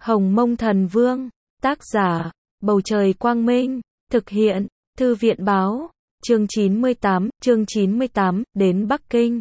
Hồng Mông Thần Vương, tác giả, Bầu Trời Quang Minh, thực hiện, Thư viện Báo, chương 98, đến Bắc Kinh.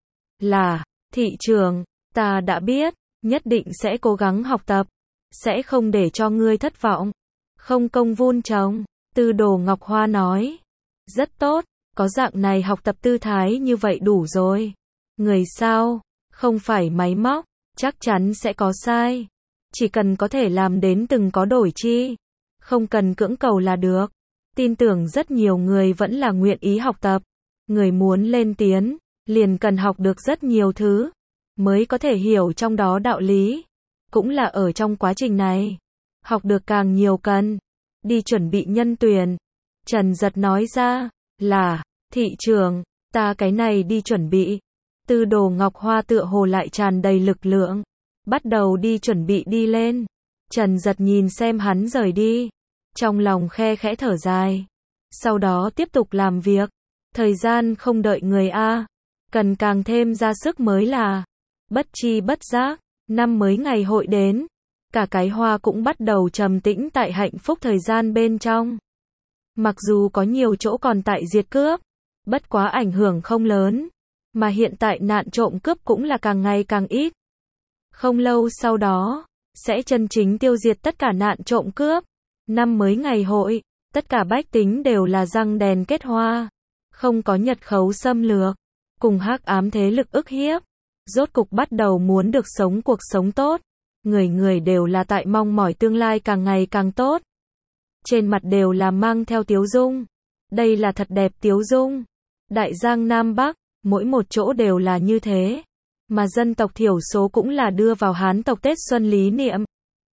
Là, thị trường, ta đã biết, nhất định sẽ cố gắng học tập, sẽ không để cho ngươi thất vọng. Không công vun trồng, Tư Đồ Ngọc Hoa nói. Rất tốt, có dạng này học tập tư thái như vậy đủ rồi. Người sao, không phải máy móc, chắc chắn sẽ có sai. Chỉ cần có thể làm đến từng có đổi chi, không cần cưỡng cầu là được. Tin tưởng rất nhiều người vẫn là nguyện ý học tập. Người muốn lên tiến, liền cần học được rất nhiều thứ, mới có thể hiểu trong đó đạo lý. Cũng là ở trong quá trình này, học được càng nhiều cần, đi chuẩn bị nhân tuyển. Trần Giật nói ra, là, thị trường, ta cái này đi chuẩn bị. Tư Đồ Ngọc Hoa tựa hồ lại tràn đầy lực lượng, bắt đầu đi chuẩn bị đi lên. Trần Giật nhìn xem hắn rời đi, trong lòng khe khẽ thở dài. Sau đó tiếp tục làm việc. Thời gian không đợi người a, cần càng thêm ra sức mới là. Bất chi bất giác, năm mới ngày hội đến, cả cái Hoa cũng bắt đầu trầm tĩnh tại hạnh phúc thời gian bên trong. Mặc dù có nhiều chỗ còn tại diệt cướp, bất quá ảnh hưởng không lớn, mà hiện tại nạn trộm cướp cũng là càng ngày càng ít. Không lâu sau đó, sẽ chân chính tiêu diệt tất cả nạn trộm cướp. Năm mới ngày hội, tất cả bách tính đều là răng đèn kết hoa, không có Nhật khấu xâm lược, cùng hắc ám thế lực ức hiếp. Rốt cục bắt đầu muốn được sống cuộc sống tốt. Người người đều là tại mong mỏi tương lai càng ngày càng tốt. Trên mặt đều là mang theo tiếu dung. Đây là thật đẹp tiếu dung. Đại Giang Nam Bắc, mỗi một chỗ đều là như thế. Mà dân tộc thiểu số cũng là đưa vào Hán tộc Tết Xuân lý niệm.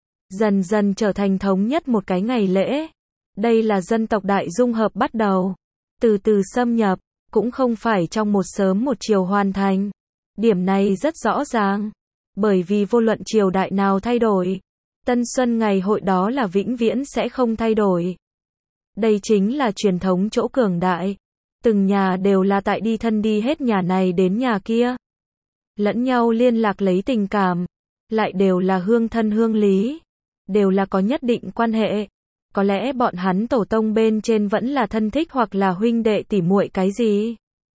Dần dần trở thành thống nhất một cái ngày lễ. Đây là dân tộc đại dung hợp bắt đầu. Từ từ xâm nhập, cũng không phải trong một sớm một chiều hoàn thành. Điểm này rất rõ ràng. Bởi vì vô luận triều đại nào thay đổi, Tân Xuân ngày hội đó là vĩnh viễn sẽ không thay đổi. Đây chính là truyền thống chỗ cường đại. Từng nhà đều là tại đi thân đi hết nhà này đến nhà kia. Lẫn nhau liên lạc lấy tình cảm. Lại đều là hương thân hương lý. Đều là có nhất định quan hệ. Có lẽ bọn hắn tổ tông bên trên vẫn là thân thích hoặc là huynh đệ tỉ muội cái gì.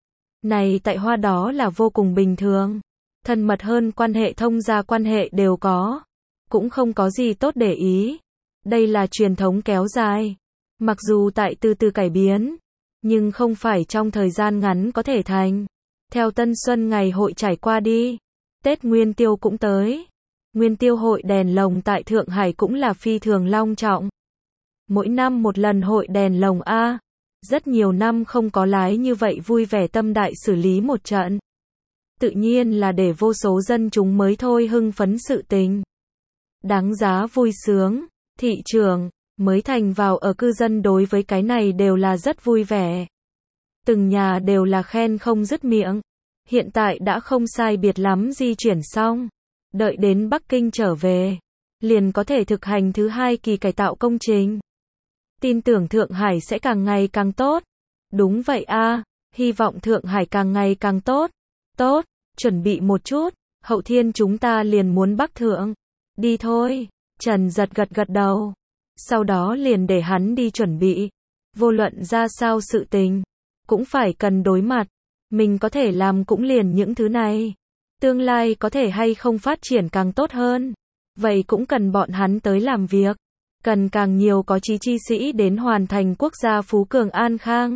Này tại Hoa đó là vô cùng bình thường. Thân mật hơn quan hệ thông gia quan hệ đều có. Cũng không có gì tốt để ý. Đây là truyền thống kéo dài. Mặc dù tại từ từ cải biến, nhưng không phải trong thời gian ngắn có thể thành. Theo Tân Xuân ngày hội trải qua đi, Tết Nguyên Tiêu cũng tới. Nguyên Tiêu hội đèn lồng tại Thượng Hải cũng là phi thường long trọng. Mỗi năm một lần hội đèn lồng a. Rất nhiều năm không có lái như vậy vui vẻ tâm đại xử lý một trận. Tự nhiên là để vô số dân chúng mới thôi hưng phấn sự tình. Đáng giá vui sướng, thị trường, mới thành vào ở cư dân đối với cái này đều là rất vui vẻ. Từng nhà đều là khen không dứt miệng. Hiện tại đã không sai biệt lắm di chuyển xong. Đợi đến Bắc Kinh trở về, liền có thể thực hành thứ 2 kỳ cải tạo công trình. Tin tưởng Thượng Hải sẽ càng ngày càng tốt. Đúng vậy a, hy vọng Thượng Hải càng ngày càng tốt. Tốt, chuẩn bị một chút, hậu thiên chúng ta liền muốn Bắc Thượng. Đi thôi, Trần Giật gật gật đầu. Sau đó liền để hắn đi chuẩn bị. Vô luận ra sao sự tình, cũng phải cần đối mặt. Mình có thể làm cũng liền những thứ này. Tương lai có thể hay không phát triển càng tốt hơn. Vậy cũng cần bọn hắn tới làm việc. Cần càng nhiều có chí chi sĩ đến hoàn thành quốc gia phú cường an khang.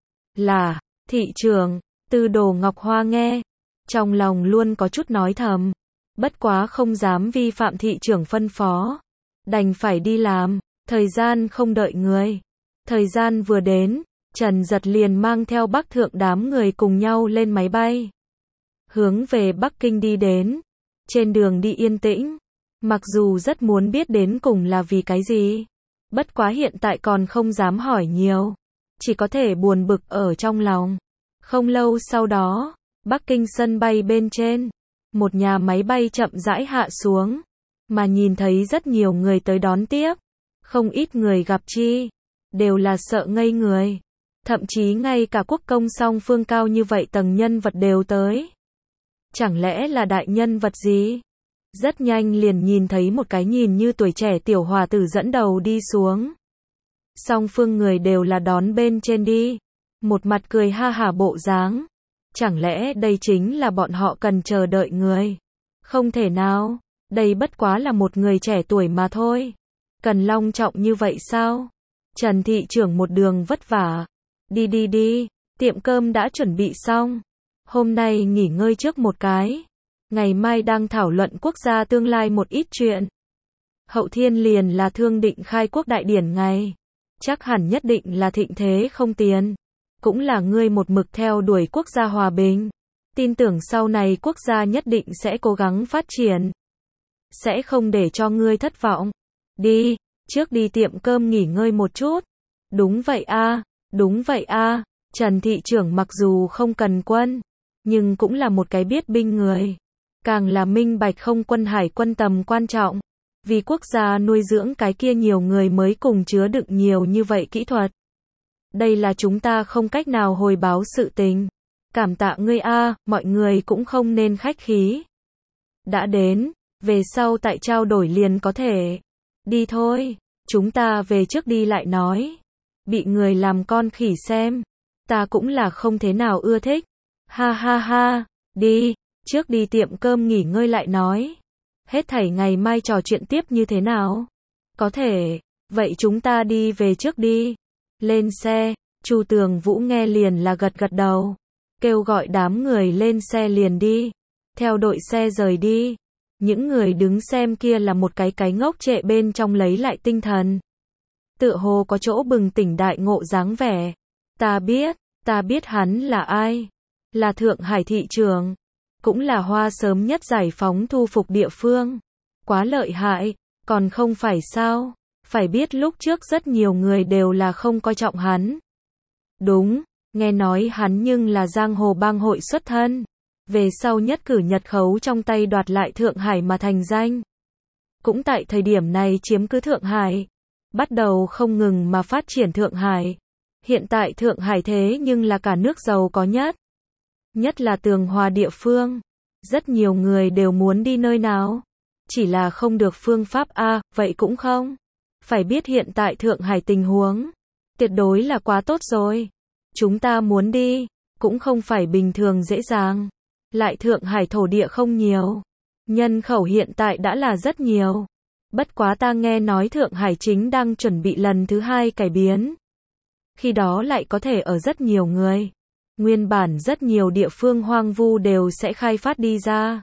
Là, thị trường, Tư Đồ Ngọc Hoa nghe. Trong lòng luôn có chút nói thầm. Bất quá không dám vi phạm thị trưởng phân phó. Đành phải đi làm, thời gian không đợi người. Thời gian vừa đến, Trần Giật liền mang theo Bắc Thượng đám người cùng nhau lên máy bay. Hướng về Bắc Kinh đi đến. Trên đường đi yên tĩnh. Mặc dù rất muốn biết đến cùng là vì cái gì. Bất quá hiện tại còn không dám hỏi nhiều. Chỉ có thể buồn bực ở trong lòng. Không lâu sau đó, Bắc Kinh sân bay bên trên. Một nhà máy bay chậm rãi hạ xuống. Mà nhìn thấy rất nhiều người tới đón tiếp. Không ít người gặp chi. Đều là sợ ngây người. Thậm chí ngay cả quốc công song phương cao như vậy tầng nhân vật đều tới. Chẳng lẽ là đại nhân vật gì? Rất nhanh liền nhìn thấy một cái nhìn như tuổi trẻ tiểu hòa tử dẫn đầu đi xuống. Song phương người đều là đón bên trên đi. Một mặt cười ha hả bộ dáng. Chẳng lẽ đây chính là bọn họ cần chờ đợi người? Không thể nào, đây bất quá là một người trẻ tuổi mà thôi. Cần long trọng như vậy sao? Trần thị trưởng một đường vất vả. Đi, tiệm cơm đã chuẩn bị xong. Hôm nay nghỉ ngơi trước một cái. Ngày mai đang thảo luận quốc gia tương lai một ít chuyện. Hậu thiên liền là thương định khai quốc đại điển ngày. Chắc hẳn nhất định là thịnh thế không tiền. Cũng là ngươi một mực theo đuổi quốc gia hòa bình. Tin tưởng sau này quốc gia nhất định sẽ cố gắng phát triển. Sẽ không để cho ngươi thất vọng. Đi, trước đi tiệm cơm nghỉ ngơi một chút. Đúng vậy a. Trần thị trưởng mặc dù không cần quân, nhưng cũng là một cái biết binh người. Càng là minh bạch không quân hải quân tầm quan trọng. Vì quốc gia nuôi dưỡng cái kia nhiều người mới cùng chứa đựng nhiều như vậy kỹ thuật. Đây là chúng ta không cách nào hồi báo sự tình. Cảm tạ ngươi a, mọi người cũng không nên khách khí. Đã đến, về sau tại trao đổi liền có thể. Đi thôi, chúng ta về trước đi lại nói. Bị người làm con khỉ xem, ta cũng là không thế nào ưa thích. Ha, đi, trước đi tiệm cơm nghỉ ngơi lại nói. Hết thảy ngày mai trò chuyện tiếp như thế nào? Có thể, vậy chúng ta đi về trước đi. Lên xe, Chu Tường Vũ nghe liền là gật đầu. Kêu gọi đám người lên xe liền đi. Theo đội xe rời đi. Những người đứng xem kia là một cái ngốc trệ bên trong lấy lại tinh thần. Tựa hồ có chỗ bừng tỉnh đại ngộ dáng vẻ. Ta biết hắn là ai. Là Thượng Hải thị trưởng. Cũng là Hoa sớm nhất giải phóng thu phục địa phương. Quá lợi hại, còn không phải sao? Phải biết lúc trước rất nhiều người đều là không coi trọng hắn. Đúng, nghe nói hắn nhưng là giang hồ bang hội xuất thân. Về sau nhất cử nhật khấu trong tay đoạt lại Thượng Hải mà thành danh. Cũng tại thời điểm này chiếm cứ Thượng Hải. Bắt đầu không ngừng mà phát triển Thượng Hải. Hiện tại Thượng Hải thế nhưng là cả nước giàu có nhất. Nhất là tường hòa địa phương. Rất nhiều người đều muốn đi nơi nào. Chỉ là không được phương pháp a, vậy cũng không. Phải biết hiện tại Thượng Hải tình huống. Tuyệt đối là quá tốt rồi. Chúng ta muốn đi. Cũng không phải bình thường dễ dàng. Lại Thượng Hải thổ địa không nhiều. Nhân khẩu hiện tại đã là rất nhiều. Bất quá ta nghe nói Thượng Hải chính đang chuẩn bị lần thứ 2 cải biến. Khi đó lại có thể ở rất nhiều người. Nguyên bản rất nhiều địa phương hoang vu đều sẽ khai phát đi ra.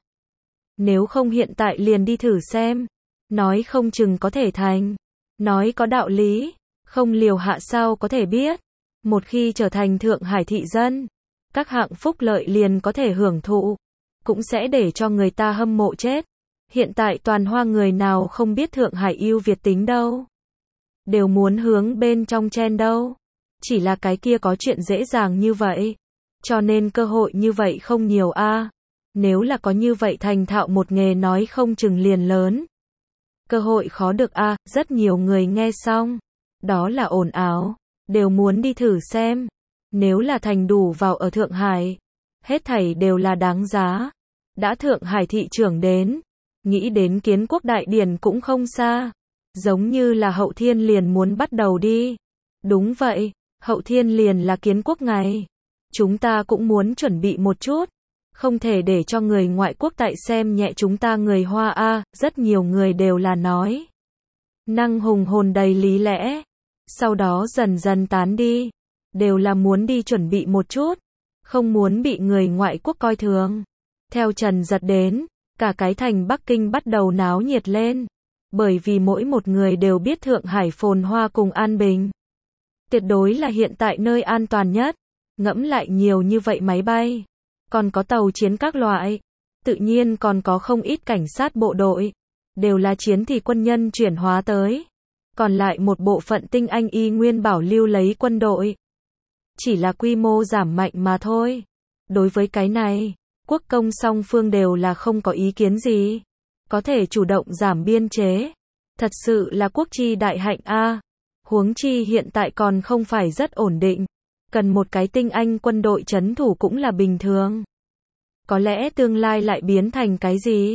Nếu không hiện tại liền đi thử xem. Nói không chừng có thể thành. Nói có đạo lý. Không liều hạ sao có thể biết. Một khi trở thành Thượng Hải thị dân. Các hạng phúc lợi liền có thể hưởng thụ. Cũng sẽ để cho người ta hâm mộ chết. Hiện tại toàn hoa người nào không biết Thượng Hải yêu Việt tính đâu. Đều muốn hướng bên trong chen đâu. Chỉ là cái kia có chuyện dễ dàng như vậy. Cho nên cơ hội như vậy không nhiều a. Nếu là có như vậy thành thạo một nghề nói không chừng liền lớn. Cơ hội khó được a, rất nhiều người nghe xong. Đó là ồn ào. Đều muốn đi thử xem. Nếu là thành đủ vào ở Thượng Hải. Hết thảy đều là đáng giá. Đã Thượng Hải thị trưởng đến. Nghĩ đến kiến quốc đại điển cũng không xa. Giống như là hậu thiên liền muốn bắt đầu đi. Đúng vậy, hậu thiên liền là kiến quốc ngày. Chúng ta cũng muốn chuẩn bị một chút. Không thể để cho người ngoại quốc tại xem nhẹ chúng ta người Hoa a, rất nhiều người đều là nói. Năng hùng hồn đầy lý lẽ. Sau đó dần dần tán đi. Đều là muốn đi chuẩn bị một chút. Không muốn bị người ngoại quốc coi thường. Theo Trần Giật đến, cả cái thành Bắc Kinh bắt đầu náo nhiệt lên. Bởi vì mỗi một người đều biết Thượng Hải phồn hoa cùng an bình. Tuyệt đối là hiện tại nơi an toàn nhất. Ngẫm lại nhiều như vậy máy bay. Còn có tàu chiến các loại. Tự nhiên còn có không ít cảnh sát bộ đội. Đều là chiến thì quân nhân chuyển hóa tới. Còn lại một bộ phận tinh anh y nguyên bảo lưu lấy quân đội. Chỉ là quy mô giảm mạnh mà thôi. Đối với cái này, quốc công song phương đều là không có ý kiến gì. Có thể chủ động giảm biên chế. Thật sự là quốc chi đại hạnh a. Huống chi hiện tại còn không phải rất ổn định. Cần một cái tinh anh quân đội trấn thủ cũng là bình thường. Có lẽ tương lai lại biến thành cái gì?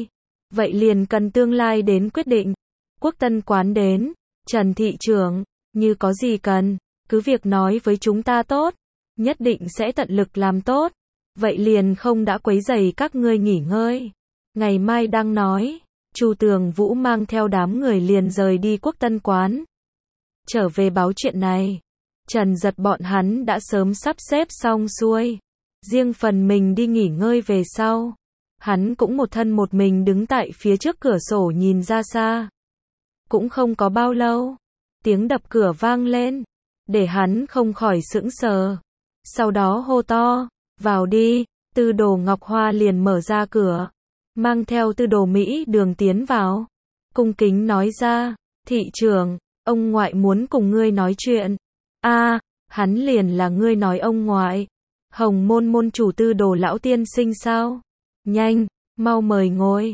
Vậy liền cần tương lai đến quyết định. Quốc Tân Quán đến, Trần thị trưởng, như có gì cần, cứ việc nói với chúng ta tốt, nhất định sẽ tận lực làm tốt. Vậy liền không đã quấy rầy các ngươi nghỉ ngơi. Ngày mai đang nói, Chu Tường Vũ mang theo đám người liền rời đi Quốc Tân Quán. Trở về báo chuyện này, Trần Giật bọn hắn đã sớm sắp xếp xong xuôi. Riêng phần mình đi nghỉ ngơi về sau. Hắn cũng một thân một mình đứng tại phía trước cửa sổ nhìn ra xa. Cũng không có bao lâu, tiếng đập cửa vang lên, để hắn không khỏi sững sờ. Sau đó hô to, vào đi, Tư Đồ Ngọc Hoa liền mở ra cửa, mang theo Tư Đồ Mỹ Đường tiến vào. Cung kính nói ra, thị trưởng, ông ngoại muốn cùng ngươi nói chuyện. A, hắn liền là ngươi nói ông ngoại. Hồng Môn môn chủ Tư Đồ lão tiên sinh sao? Nhanh, mau mời ngồi.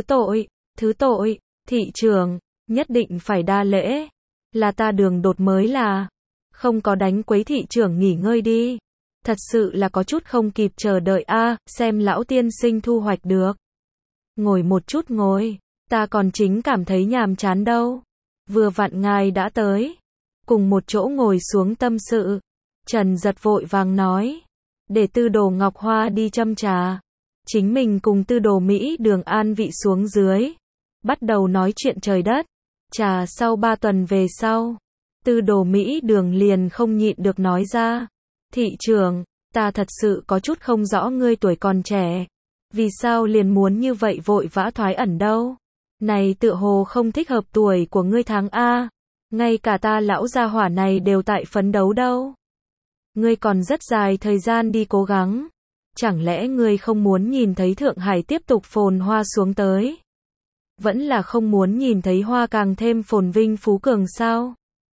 Thứ tội, thị trưởng, nhất định phải đa lễ. Là ta đường đột mới là, không có đánh quấy thị trưởng nghỉ ngơi đi. Thật sự là có chút không kịp chờ đợi a, xem lão tiên sinh thu hoạch được. Ngồi một chút ngồi, ta còn chính cảm thấy nhàm chán đâu. Vừa vặn ngài đã tới, cùng một chỗ ngồi xuống tâm sự. Trần Giật vội vàng nói, để Tư Đồ Ngọc Hoa đi châm trà. Chính mình cùng Tư Đồ Mỹ Đường an vị xuống dưới, bắt đầu nói chuyện trời đất. Trà sau 3 tuần về sau, Tư Đồ Mỹ Đường liền không nhịn được nói ra, thị trưởng, ta thật sự có chút không rõ ngươi tuổi còn trẻ, vì sao liền muốn như vậy vội vã thoái ẩn đâu. Này tựa hồ không thích hợp tuổi của ngươi tháng A, ngay cả ta lão gia hỏa này đều tại phấn đấu đâu. Ngươi còn rất dài thời gian đi cố gắng, chẳng lẽ ngươi không muốn nhìn thấy Thượng Hải tiếp tục phồn hoa xuống tới? Vẫn là không muốn nhìn thấy hoa càng thêm phồn vinh phú cường sao?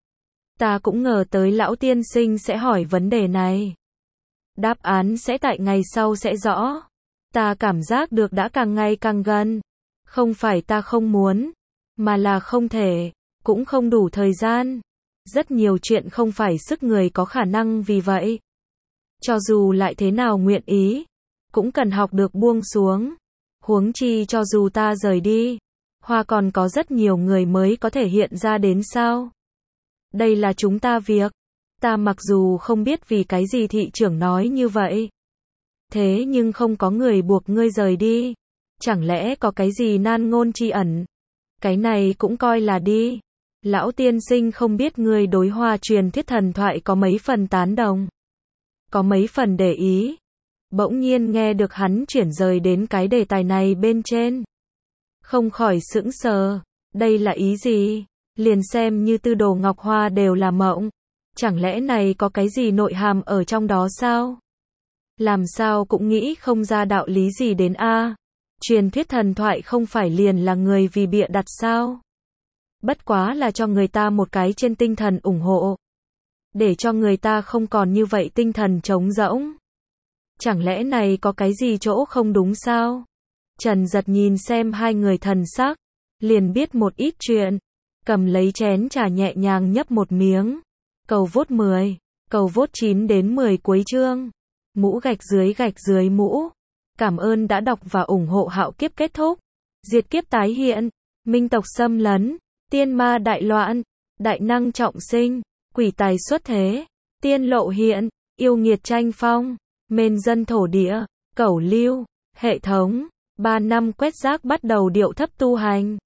Ta cũng ngờ tới lão tiên sinh sẽ hỏi vấn đề này. Đáp án sẽ tại ngày sau sẽ rõ. Ta cảm giác được đã càng ngày càng gần. Không phải ta không muốn, mà là không thể, cũng không đủ thời gian. Rất nhiều chuyện không phải sức người có khả năng, vì vậy, cho dù lại thế nào nguyện ý, cũng cần học được buông xuống. Huống chi cho dù ta rời đi, hoa còn có rất nhiều người mới có thể hiện ra đến sao. Đây là chúng ta việc. Ta mặc dù không biết vì cái gì thị trưởng nói như vậy, thế nhưng không có người buộc ngươi rời đi. Chẳng lẽ có cái gì nan ngôn tri ẩn? Cái này cũng coi là đi. Lão tiên sinh không biết ngươi đối hoa truyền thuyết thần thoại có mấy phần tán đồng, có mấy phần để ý. Bỗng nhiên nghe được hắn chuyển rời đến cái đề tài này bên trên, không khỏi sững sờ. Đây là ý gì? Liền xem như Tư Đồ Ngọc Hoa đều là mộng. Chẳng lẽ này có cái gì nội hàm ở trong đó sao? Làm sao cũng nghĩ không ra đạo lý gì đến a. Truyền thuyết thần thoại không phải liền là người vì bịa đặt sao? Bất quá là cho người ta một cái trên tinh thần ủng hộ, để cho người ta không còn như vậy tinh thần trống rỗng. Chẳng lẽ này có cái gì chỗ không đúng sao? Trần Giật nhìn xem hai người thần sắc, liền biết một ít chuyện. Cầm lấy chén trà nhẹ nhàng nhấp một miếng. Cầu vốt 10, cầu vốt 9 đến 10 cuối chương. Mũ gạch dưới mũ. Cảm ơn đã đọc và ủng hộ Hạo Kiếp kết thúc. Diệt kiếp tái hiện, minh tộc xâm lấn, tiên ma đại loạn, đại năng trọng sinh, quỷ tài xuất thế, tiên lộ hiện, yêu nghiệt tranh phong, mên dân thổ địa, cẩu lưu, hệ thống. 3 năm quét rác bắt đầu điệu thấp tu hành.